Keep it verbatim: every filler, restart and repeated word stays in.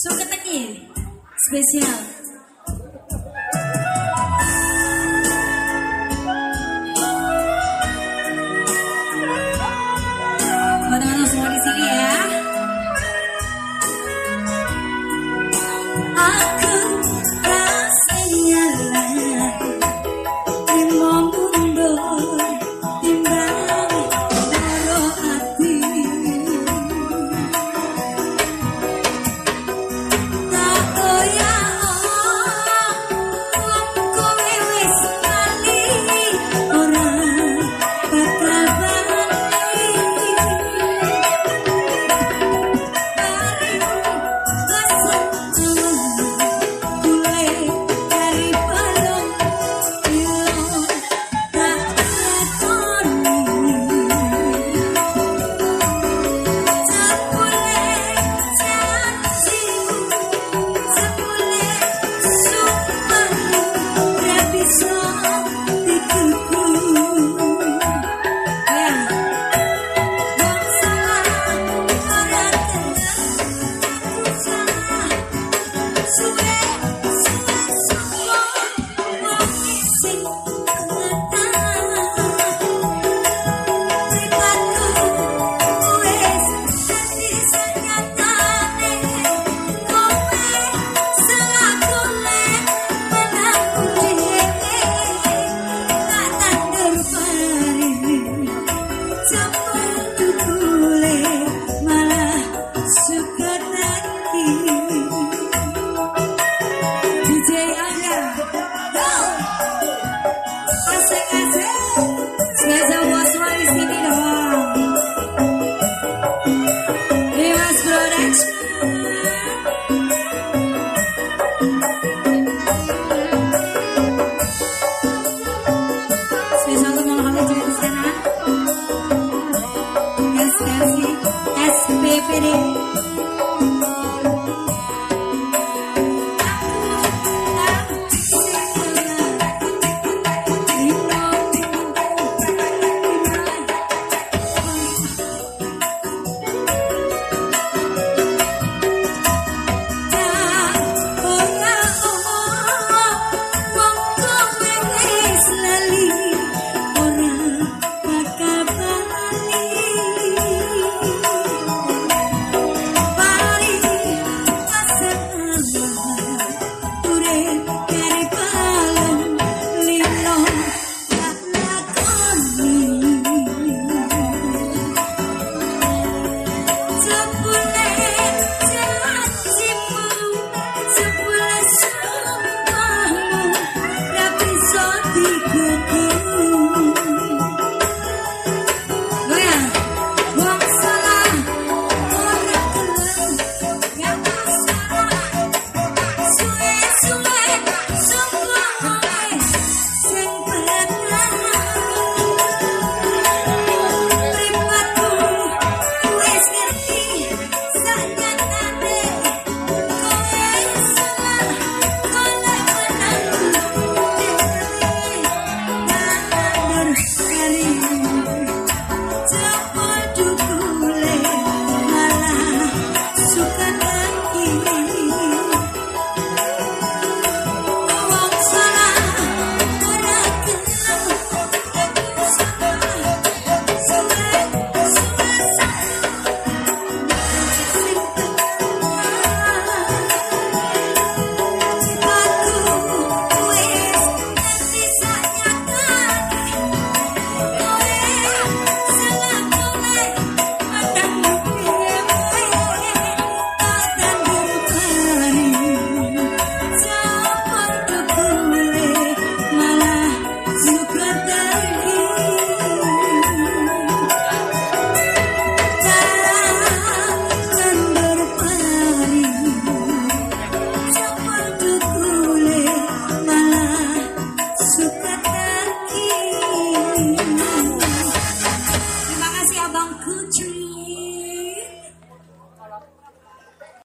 Suka tekil spesial. Teman-teman semua di sini ya. Aku rasanya limo mundur timbang loro ati. Tak koya wong kowe wis lali ora bakal bali. Bali langsung kule dari balong ilong tak lakoni. Sepule janjimu, sepule sumpahmu, ra bisa dituku. Ya, wong salah ora kenal salah. Suwe, suwe, suwe, wong sing ngetah. Mripatku wis dadi senyatane, kowe selakune menangku dhewe. Tak tandur pari, cepet tukule malah suka nanti.